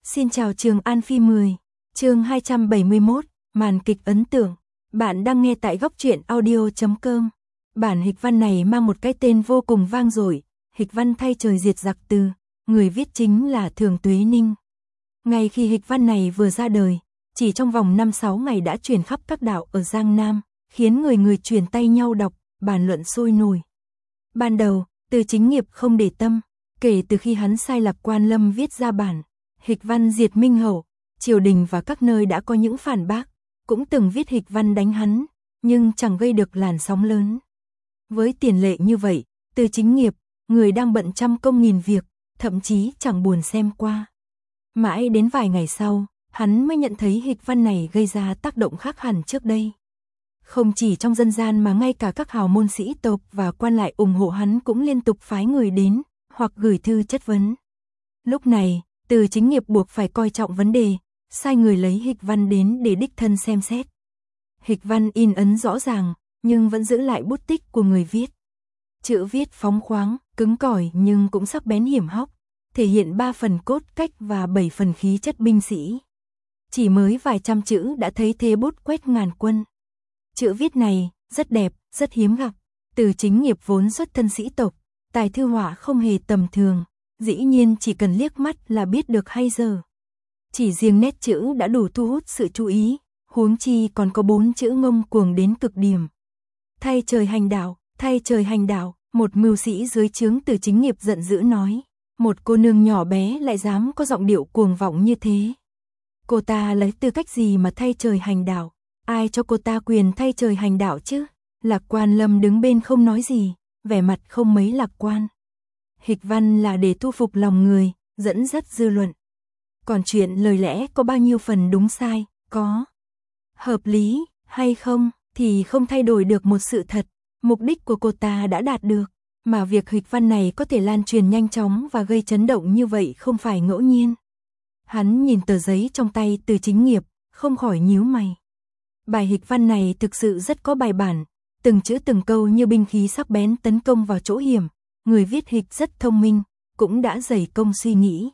Xin chào Trường An Phi 10, chương 271, màn kịch ấn tượng. Bạn đang nghe tại góc truyện audio.com. Bản hịch văn này mang một cái tên vô cùng vang dội, hịch văn thay trời diệt giặc từ, người viết chính là Thường Tuế Ninh. Ngay khi hịch văn này vừa ra đời, chỉ trong vòng 5-6 ngày đã truyền khắp các đảo ở Giang Nam, khiến người người truyền tay nhau đọc, bàn luận sôi nổi. Ban đầu, Từ Chính Nghiệp không để tâm, kể từ khi hắn sai Lạc Quan Lâm viết ra bản hịch văn diệt Minh Hậu, triều đình và các nơi đã có những phản bác, cũng từng viết hịch văn đánh hắn, nhưng chẳng gây được làn sóng lớn. Với tiền lệ như vậy, Từ Chính Nghiệp, người đang bận trăm công nghìn việc, thậm chí chẳng buồn xem qua. Mãi đến vài ngày sau, hắn mới nhận thấy hịch văn này gây ra tác động khác hẳn trước đây. Không chỉ trong dân gian mà ngay cả các hào môn sĩ tộc và quan lại ủng hộ hắn cũng liên tục phái người đến, hoặc gửi thư chất vấn. Lúc này, Từ Chính Nghiệp buộc phải coi trọng vấn đề, sai người lấy hịch văn đến để đích thân xem xét. Hịch văn in ấn rõ ràng, nhưng vẫn giữ lại bút tích của người viết. Chữ viết phóng khoáng, cứng cỏi nhưng cũng sắc bén hiểm hóc, thể hiện 3 phần cốt cách và 7 phần khí chất binh sĩ. Chỉ mới vài trăm chữ đã thấy thế bút quét ngàn quân. Chữ viết này, rất đẹp, rất hiếm gặp. Từ Chính Nghiệp vốn xuất thân sĩ tộc, tài thư họa không hề tầm thường, dĩ nhiên chỉ cần liếc mắt là biết được hay dở. Chỉ riêng nét chữ đã đủ thu hút sự chú ý, huống chi còn có 4 chữ ngông cuồng đến cực điểm. Thay trời hành đạo, thay trời hành đạo, một mưu sĩ dưới trướng Từ Chính Nghiệp giận dữ nói, một cô nương nhỏ bé lại dám có giọng điệu cuồng vọng như thế. Cô ta lấy tư cách gì mà thay trời hành đạo? Ai cho cô ta quyền thay trời hành đạo chứ? Lạc Quan Lâm đứng bên không nói gì, vẻ mặt không mấy lạc quan. Hịch văn là để thu phục lòng người, dẫn dắt dư luận. Còn chuyện lời lẽ có bao nhiêu phần đúng sai, có hợp lý hay không thì không thay đổi được một sự thật. Mục đích của cô ta đã đạt được, mà việc hịch văn này có thể lan truyền nhanh chóng và gây chấn động như vậy không phải ngẫu nhiên. Hắn nhìn tờ giấy trong tay Từ Chính Nghiệp, không khỏi nhíu mày. Bài hịch văn này thực sự rất có bài bản, từng chữ từng câu như binh khí sắc bén tấn công vào chỗ hiểm. Người viết hịch rất thông minh, cũng đã dày công suy nghĩ.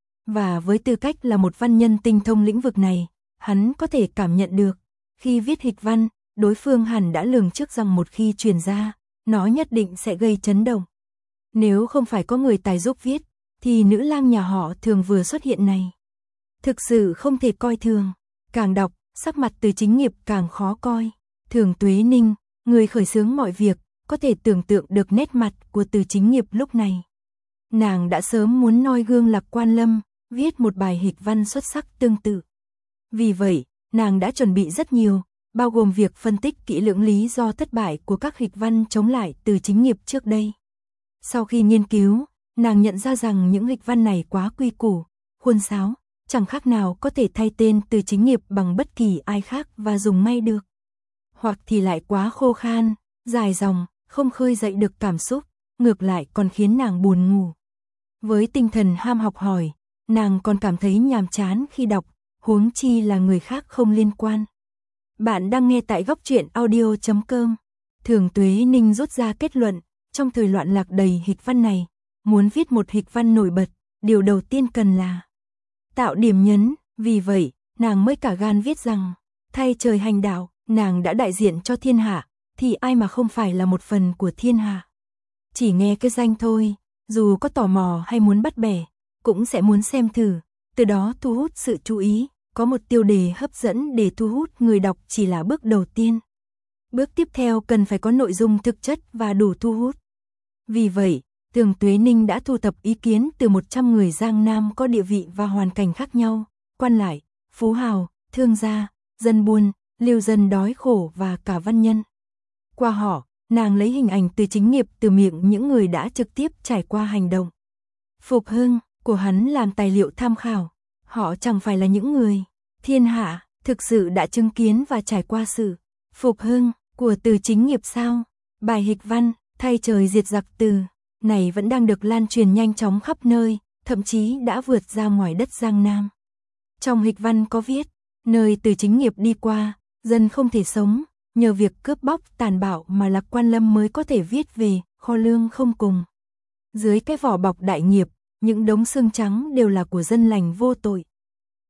Và với tư cách là một văn nhân tinh thông lĩnh vực này, hắn có thể cảm nhận được, khi viết hịch văn, đối phương hẳn đã lường trước rằng một khi truyền ra, nó nhất định sẽ gây chấn động. Nếu không phải có người tài giúp viết, thì nữ lang nhà họ Thường vừa xuất hiện này thực sự không thể coi thường. Càng đọc, sắc mặt Từ Chính Nghiệp càng khó coi. Thường Tuế Ninh, người khởi xướng mọi việc, có thể tưởng tượng được nét mặt của Từ Chính Nghiệp lúc này. Nàng đã sớm muốn noi gương Lạc Quan Lâm, viết một bài hịch văn xuất sắc tương tự. Vì vậy, nàng đã chuẩn bị rất nhiều, bao gồm việc phân tích kỹ lưỡng lý do thất bại của các hịch văn chống lại Từ Chính Nghiệp trước đây. Sau khi nghiên cứu, nàng nhận ra rằng những hịch văn này quá quy củ, khuôn sáo, chẳng khác nào có thể thay tên Từ Chính Nghiệp bằng bất kỳ ai khác và dùng may được. Hoặc thì lại quá khô khan, dài dòng, không khơi dậy được cảm xúc, ngược lại còn khiến nàng buồn ngủ. Với tinh thần ham học hỏi, nàng còn cảm thấy nhàm chán khi đọc, huống chi là người khác không liên quan. Bạn đang nghe tại góc truyện audio.com. Thường Tuế Ninh rút ra kết luận, trong thời loạn lạc đầy hịch văn này, muốn viết một hịch văn nổi bật, điều đầu tiên cần là tạo điểm nhấn. Vì vậy, nàng mới cả gan viết rằng, thay trời hành đạo, nàng đã đại diện cho thiên hạ, thì ai mà không phải là một phần của thiên hạ. Chỉ nghe cái danh thôi, dù có tò mò hay muốn bắt bẻ, cũng sẽ muốn xem thử, từ đó thu hút sự chú ý, có một tiêu đề hấp dẫn để thu hút người đọc chỉ là bước đầu tiên. Bước tiếp theo cần phải có nội dung thực chất và đủ thu hút. Vì vậy, Thường Tuế Ninh đã thu thập ý kiến từ 100 người Giang Nam có địa vị và hoàn cảnh khác nhau, quan lại, phú hào, thương gia, dân buôn, lưu dân đói khổ và cả văn nhân. Qua họ, nàng lấy hình ảnh Từ Chính Nghiệp từ miệng những người đã trực tiếp trải qua hành động phục hưng của hắn làm tài liệu tham khảo. Họ chẳng phải là những người thiên hạ thực sự đã chứng kiến và trải qua sự phục hưng của Từ Chính Nghiệp sao? Bài hịch văn thay trời diệt giặc từ này vẫn đang được lan truyền nhanh chóng khắp nơi, thậm chí đã vượt ra ngoài đất Giang Nam. Trong hịch văn có viết, nơi Từ Chính Nghiệp đi qua, dân không thể sống, nhờ việc cướp bóc tàn bạo mà Lạc Quan Lâm mới có thể viết về kho lương không cùng. Dưới cái vỏ bọc đại nghiệp, những đống xương trắng đều là của dân lành vô tội.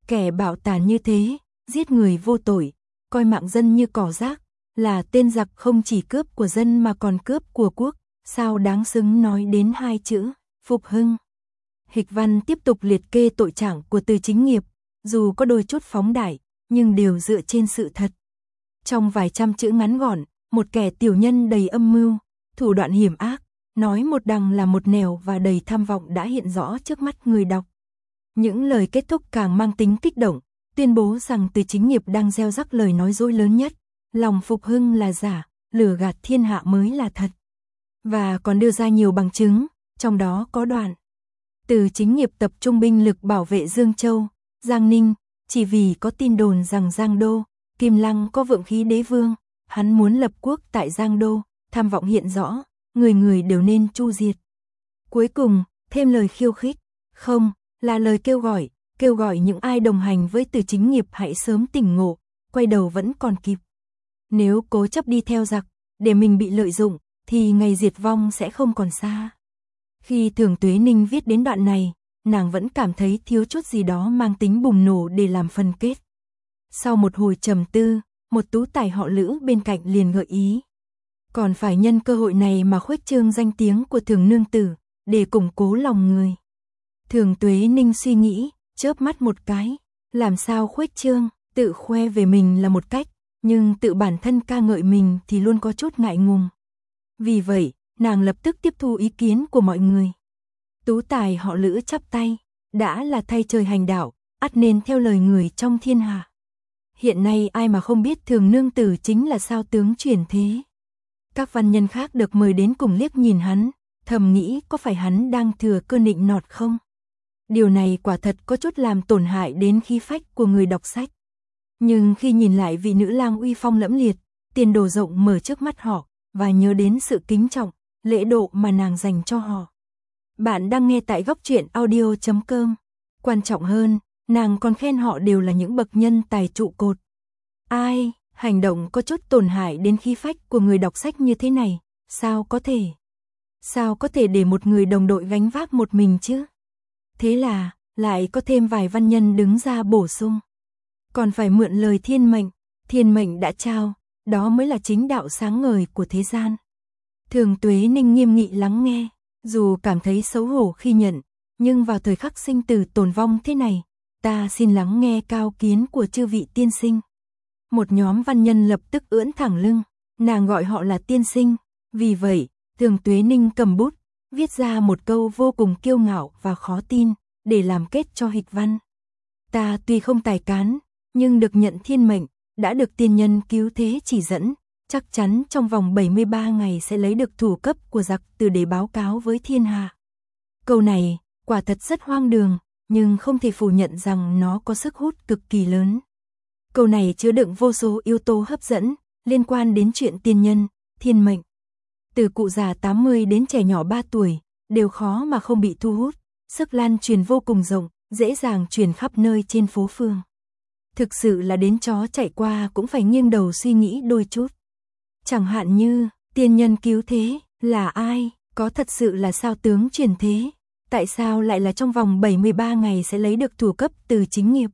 Kẻ bạo tàn như thế, giết người vô tội, coi mạng dân như cỏ rác, là tên giặc không chỉ cướp của dân mà còn cướp của quốc, sao đáng xứng nói đến hai chữ, phục hưng. Hịch văn tiếp tục liệt kê tội trạng của Từ Chính Nghiệp, dù có đôi chút phóng đại, nhưng đều dựa trên sự thật. Trong vài trăm chữ ngắn gọn, một kẻ tiểu nhân đầy âm mưu, thủ đoạn hiểm ác, nói một đằng là một nẻo và đầy tham vọng đã hiện rõ trước mắt người đọc. Những lời kết thúc càng mang tính kích động, tuyên bố rằng Từ Chính Nghiệp đang gieo rắc lời nói dối lớn nhất, lòng phục hưng là giả, lừa gạt thiên hạ mới là thật. Và còn đưa ra nhiều bằng chứng, trong đó có đoạn Từ Chính Nghiệp tập trung binh lực bảo vệ Dương Châu, Giang Ninh, chỉ vì có tin đồn rằng Giang Đô, Kim Lăng có vượng khí đế vương, hắn muốn lập quốc tại Giang Đô, tham vọng hiện rõ, người người đều nên tru diệt. Cuối cùng, thêm lời khiêu khích, không, là lời kêu gọi những ai đồng hành với Từ Chính Nghiệp hãy sớm tỉnh ngộ, quay đầu vẫn còn kịp. Nếu cố chấp đi theo giặc, để mình bị lợi dụng, thì ngày diệt vong sẽ không còn xa. Khi Thường Tuế Ninh viết đến đoạn này, nàng vẫn cảm thấy thiếu chút gì đó mang tính bùng nổ để làm phần kết. Sau một hồi trầm tư, một tú tài họ Lữ bên cạnh liền gợi ý. Còn phải nhân cơ hội này mà khuếch trương danh tiếng của Thường nương tử, để củng cố lòng người. Thường Tuế Ninh suy nghĩ, chớp mắt một cái, làm sao khuếch trương, tự khoe về mình là một cách, nhưng tự bản thân ca ngợi mình thì luôn có chút ngại ngùng. Vì vậy, nàng lập tức tiếp thu ý kiến của mọi người. Tú tài họ Lữ chắp tay, đã là thay trời hành đạo, ắt nên theo lời người trong thiên hạ. Hiện nay ai mà không biết Thường nương tử chính là sao tướng chuyển thế. Các văn nhân khác được mời đến cùng liếc nhìn hắn, thầm nghĩ có phải hắn đang thừa cơ nịnh nọt không? Điều này quả thật có chút làm tổn hại đến khí phách của người đọc sách. Nhưng khi nhìn lại vị nữ lang uy phong lẫm liệt, tiền đồ rộng mở trước mắt họ, và nhớ đến sự kính trọng, lễ độ mà nàng dành cho họ. Bạn đang nghe tại Góc Truyện Audio.com. Quan trọng hơn, nàng còn khen họ đều là những bậc nhân tài trụ cột. Ai, hành động có chút tổn hại đến khí phách của người đọc sách như thế này, sao có thể? Sao có thể để một người đồng đội gánh vác một mình chứ? Thế là, lại có thêm vài văn nhân đứng ra bổ sung. Còn phải mượn lời thiên mệnh đã trao, đó mới là chính đạo sáng ngời của thế gian. Thường Tuế Ninh nghiêm nghị lắng nghe, dù cảm thấy xấu hổ khi nhận, nhưng vào thời khắc sinh tử tồn vong thế này, ta xin lắng nghe cao kiến của chư vị tiên sinh. Một nhóm văn nhân lập tức ưỡn thẳng lưng, nàng gọi họ là tiên sinh, vì vậy, Thường Tuế Ninh cầm bút, viết ra một câu vô cùng kiêu ngạo và khó tin, để làm kết cho hịch văn. Ta tuy không tài cán, nhưng được nhận thiên mệnh, đã được tiên nhân cứu thế chỉ dẫn, chắc chắn trong vòng 73 ngày sẽ lấy được thủ cấp của giặc từ để báo cáo với thiên hạ. Câu này, quả thật rất hoang đường, nhưng không thể phủ nhận rằng nó có sức hút cực kỳ lớn. Câu này chứa đựng vô số yếu tố hấp dẫn, liên quan đến chuyện tiên nhân, thiên mệnh. Từ cụ già 80 đến trẻ nhỏ 3 tuổi, đều khó mà không bị thu hút, sức lan truyền vô cùng rộng, dễ dàng truyền khắp nơi trên phố phường. Thực sự là đến chó chạy qua cũng phải nghiêng đầu suy nghĩ đôi chút. Chẳng hạn như, tiên nhân cứu thế, là ai, có thật sự là sao tướng chuyển thế, tại sao lại là trong vòng 73 ngày sẽ lấy được thủ cấp Từ Chính Nghiệp?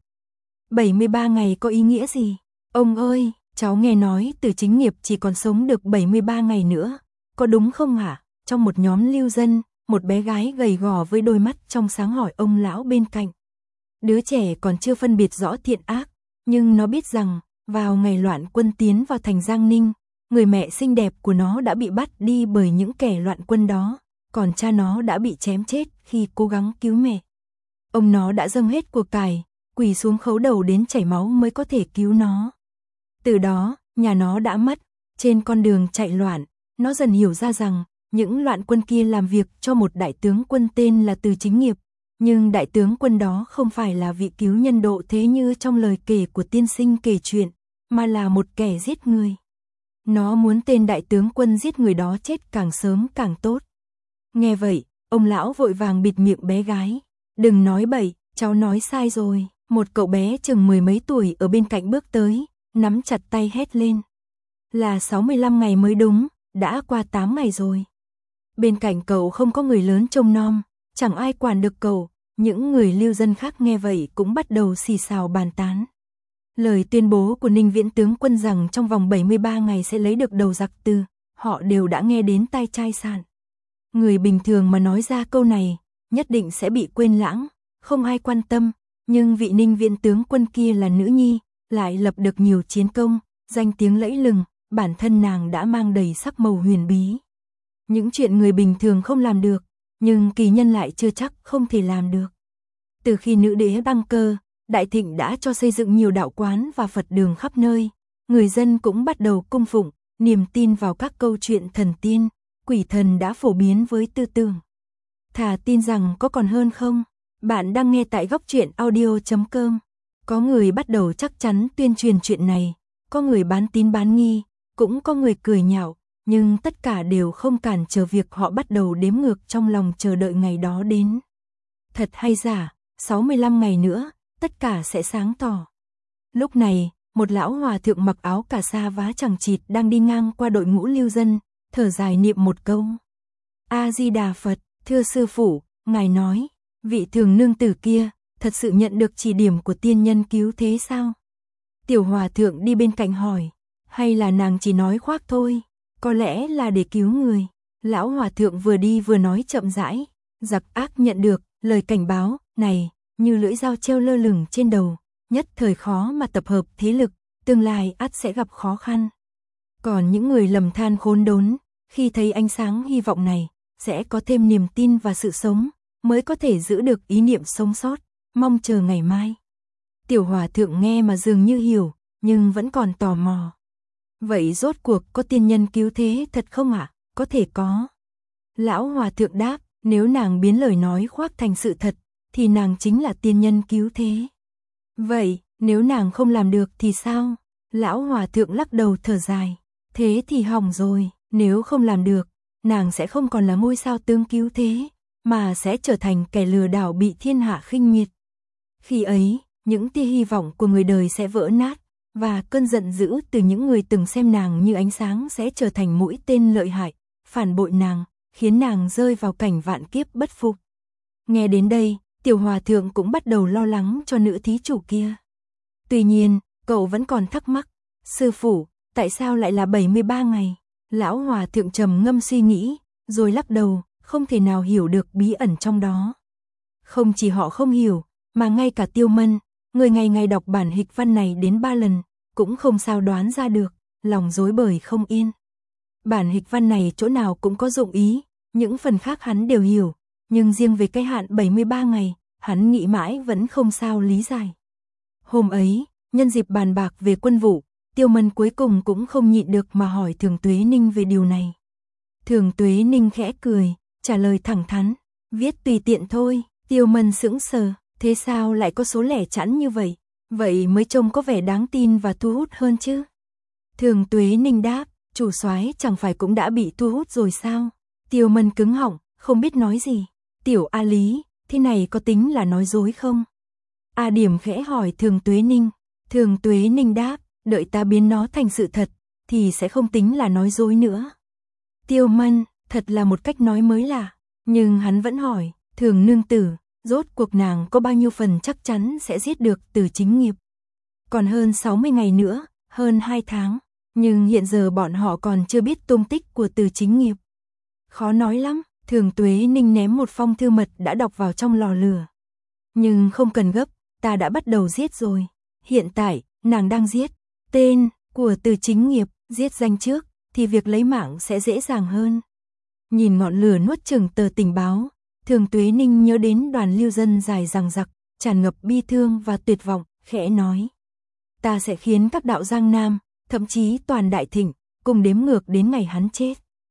73 ngày có ý nghĩa gì? Ông ơi, cháu nghe nói Từ Chính Nghiệp chỉ còn sống được 73 ngày nữa, có đúng không hả? Trong một nhóm lưu dân, một bé gái gầy gò với đôi mắt trong sáng hỏi ông lão bên cạnh. Đứa trẻ còn chưa phân biệt rõ thiện ác, nhưng nó biết rằng, vào ngày loạn quân tiến vào thành Giang Ninh, người mẹ xinh đẹp của nó đã bị bắt đi bởi những kẻ loạn quân đó, còn cha nó đã bị chém chết khi cố gắng cứu mẹ. Ông nó đã dâng hết của cải, quỳ xuống khấu đầu đến chảy máu mới có thể cứu nó. Từ đó, nhà nó đã mất, trên con đường chạy loạn, nó dần hiểu ra rằng, những loạn quân kia làm việc cho một đại tướng quân tên là Từ Chính Nghiệp, nhưng đại tướng quân đó không phải là vị cứu nhân độ thế như trong lời kể của tiên sinh kể chuyện, mà là một kẻ giết người. Nó muốn tên đại tướng quân giết người đó chết càng sớm càng tốt. Nghe vậy, ông lão vội vàng bịt miệng bé gái. Đừng nói bậy, cháu nói sai rồi. Một cậu bé chừng 10 mấy tuổi ở bên cạnh bước tới, nắm chặt tay hét lên. Là 65 ngày mới đúng, đã qua 8 ngày rồi. Bên cạnh cậu không có người lớn trông nom, chẳng ai quản được cậu, Những người lưu dân khác nghe vậy cũng bắt đầu xì xào bàn tán. Lời tuyên bố của Ninh Viễn tướng quân rằng trong vòng 73 ngày sẽ lấy được đầu giặc Từ, họ đều đã nghe đến tai chai sạn. Người bình thường mà nói ra câu này, nhất định sẽ bị quên lãng, không ai quan tâm, nhưng vị Ninh Viễn tướng quân kia là nữ nhi, lại lập được nhiều chiến công, danh tiếng lẫy lừng, bản thân nàng đã mang đầy sắc màu huyền bí. Những chuyện người bình thường không làm được, nhưng kỳ nhân lại chưa chắc không thể làm được. Từ khi nữ đế đăng cơ, Đại Thịnh đã cho xây dựng nhiều đạo quán và Phật đường khắp nơi, người dân cũng bắt đầu cung phụng, niềm tin vào các câu chuyện thần tiên, quỷ thần đã phổ biến với tư tưởng. Thà tin rằng có còn hơn không? Bạn đang nghe tại góc truyện audio.com. Có người bắt đầu chắc chắn tuyên truyền chuyện này, có người bán tín bán nghi, cũng có người cười nhạo, nhưng tất cả đều không cản trở việc họ bắt đầu đếm ngược trong lòng chờ đợi ngày đó đến. Thật hay giả, 65 ngày nữa, tất cả sẽ sáng tỏ. Lúc này, một lão hòa thượng mặc áo cà sa vá chằng chịt đang đi ngang qua đội ngũ lưu dân, thở dài niệm một câu. A-di-đà Phật, thưa sư phụ, ngài nói, vị thường nương tử kia, thật sự nhận được chỉ điểm của tiên nhân cứu thế sao? Tiểu hòa thượng đi bên cạnh hỏi, hay là nàng chỉ nói khoác thôi, có lẽ là để cứu người. Lão hòa thượng vừa đi vừa nói chậm rãi, giặc ác nhận được lời cảnh báo này như lưỡi dao treo lơ lửng trên đầu, nhất thời khó mà tập hợp thế lực, tương lai ắt sẽ gặp khó khăn. Còn những người lầm than khốn đốn, khi thấy ánh sáng hy vọng này, sẽ có thêm niềm tin và sự sống, mới có thể giữ được ý niệm sống sót, mong chờ ngày mai. Tiểu hòa thượng nghe mà dường như hiểu, nhưng vẫn còn tò mò. Vậy rốt cuộc có tiên nhân cứu thế thật không ạ? Có thể có. Lão hòa thượng đáp, nếu nàng biến lời nói khoác thành sự thật, thì nàng chính là tiên nhân cứu thế. Vậy, nếu nàng không làm được thì sao? Lão hòa thượng lắc đầu thở dài. Thế thì hỏng rồi, nếu không làm được, nàng sẽ không còn là ngôi sao tướng cứu thế, mà sẽ trở thành kẻ lừa đảo bị thiên hạ khinh miệt. Khi ấy, những tia hy vọng của người đời sẽ vỡ nát, và cơn giận dữ từ những người từng xem nàng như ánh sáng sẽ trở thành mũi tên lợi hại, phản bội nàng, khiến nàng rơi vào cảnh vạn kiếp bất phục. Nghe đến đây, tiểu hòa thượng cũng bắt đầu lo lắng cho nữ thí chủ kia. Tuy nhiên, cậu vẫn còn thắc mắc, sư phụ, tại sao lại là 73 ngày? Lão hòa thượng trầm ngâm suy nghĩ, rồi lắc đầu, không thể nào hiểu được bí ẩn trong đó. Không chỉ họ không hiểu, mà ngay cả Tiêu Mân, người ngày ngày đọc bản hịch văn này đến 3 lần, cũng không sao đoán ra được, lòng rối bời không yên. Bản hịch văn này chỗ nào cũng có dụng ý, những phần khác hắn đều hiểu, nhưng riêng về cái hạn 73 ngày, hắn nghĩ mãi vẫn không sao lý giải. Hôm ấy, nhân dịp bàn bạc về quân vụ, Tiêu Mân cuối cùng cũng không nhịn được mà hỏi Thường Tuế Ninh về điều này. Thường Tuế Ninh khẽ cười, trả lời thẳng thắn, viết tùy tiện thôi. Tiêu Mân sững sờ, thế sao lại có số lẻ chẵn như vậy? Vậy mới trông có vẻ đáng tin và thu hút hơn chứ. Thường Tuế Ninh đáp, chủ soái chẳng phải cũng đã bị thu hút rồi sao? Tiêu Mân cứng họng, không biết nói gì. Tiểu A Lý, thế này có tính là nói dối không? A Điểm khẽ hỏi Thường Tuế Ninh. Thường Tuế Ninh đáp, đợi ta biến nó thành sự thật, thì sẽ không tính là nói dối nữa. Tiêu Mân, thật là một cách nói mới lạ, nhưng hắn vẫn hỏi, Thường nương tử, rốt cuộc nàng có bao nhiêu phần chắc chắn sẽ giết được Từ Chính Nghiệp? Còn hơn 60 ngày nữa, hơn 2 tháng, nhưng hiện giờ bọn họ còn chưa biết tung tích của Từ Chính Nghiệp. Khó nói lắm, Thường Tuế Ninh ném một phong thư mật đã đọc vào trong lò lửa. Nhưng không cần gấp, ta đã bắt đầu giết rồi. Hiện tại, nàng đang giết tên của Từ Chính Nghiệp, giết danh trước, thì việc lấy mạng sẽ dễ dàng hơn. Nhìn ngọn lửa nuốt chửng tờ tình báo, Thường Tuế Ninh nhớ đến đoàn lưu dân dài dằng dặc, tràn ngập bi thương và tuyệt vọng, khẽ nói. Ta sẽ khiến các đạo Giang Nam, thậm chí toàn Đại Thịnh, cùng đếm ngược đến ngày hắn chết.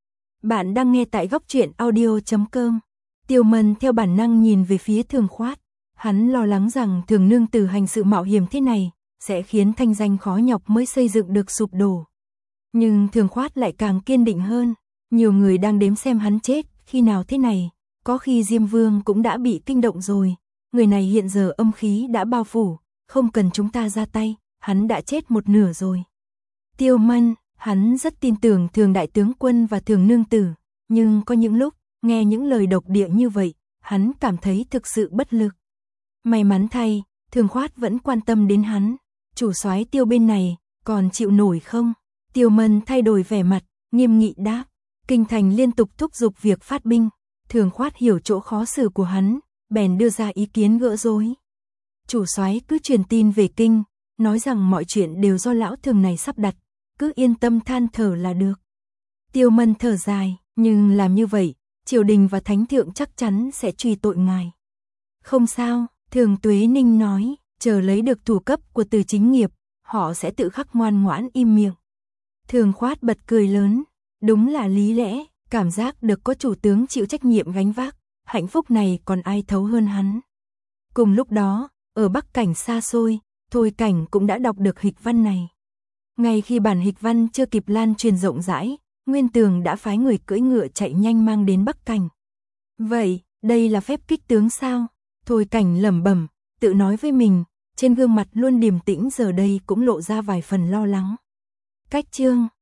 Bạn đang nghe tại góc truyện audio.com. Tiêu Mân theo bản năng nhìn về phía Thường Khoát. Hắn lo lắng rằng Thường nương tử hành sự mạo hiểm thế này, sẽ khiến thanh danh khó nhọc mới xây dựng được sụp đổ. Nhưng Thường Khoát lại càng kiên định hơn. Nhiều người đang đếm xem hắn chết khi nào thế này. Có khi Diêm Vương cũng đã bị kinh động rồi. Người này hiện giờ âm khí đã bao phủ, không cần chúng ta ra tay, hắn đã chết một nửa rồi. Tiêu Mân, hắn rất tin tưởng Thường đại tướng quân và Thường nương tử, nhưng có những lúc, nghe những lời độc địa như vậy, hắn cảm thấy thực sự bất lực. May mắn thay, Thường Khoát vẫn quan tâm đến hắn. Chủ soái Tiêu bên này, còn chịu nổi không? Tiêu Mân thay đổi vẻ mặt, nghiêm nghị đáp. Kinh thành liên tục thúc giục việc phát binh. Thường Khoát hiểu chỗ khó xử của hắn, bèn đưa ra ý kiến gỡ rối. Chủ soái cứ truyền tin về kinh, nói rằng mọi chuyện đều do lão Thường này sắp đặt, cứ yên tâm than thở là được. Tiêu Mân thở dài, nhưng làm như vậy, triều đình và thánh thượng chắc chắn sẽ truy tội ngài. Không sao, Thường Tuế Ninh nói, chờ lấy được thủ cấp của Từ Chính Nghiệp, họ sẽ tự khắc ngoan ngoãn im miệng. Thường Khoát bật cười lớn, đúng là lý lẽ, cảm giác được có chủ tướng chịu trách nhiệm gánh vác, hạnh phúc này còn ai thấu hơn hắn. Cùng lúc đó, ở Bắc Cảnh xa xôi, Thôi Cảnh cũng đã đọc được hịch văn này. Ngay khi bản hịch văn chưa kịp lan truyền rộng rãi, Nguyên Tường đã phái người cưỡi ngựa chạy nhanh mang đến Bắc Cảnh. Vậy, đây là phép kích tướng sao? Thôi Cảnh lẩm bẩm, tự nói với mình, trên gương mặt luôn điềm tĩnh giờ đây cũng lộ ra vài phần lo lắng. Cách chương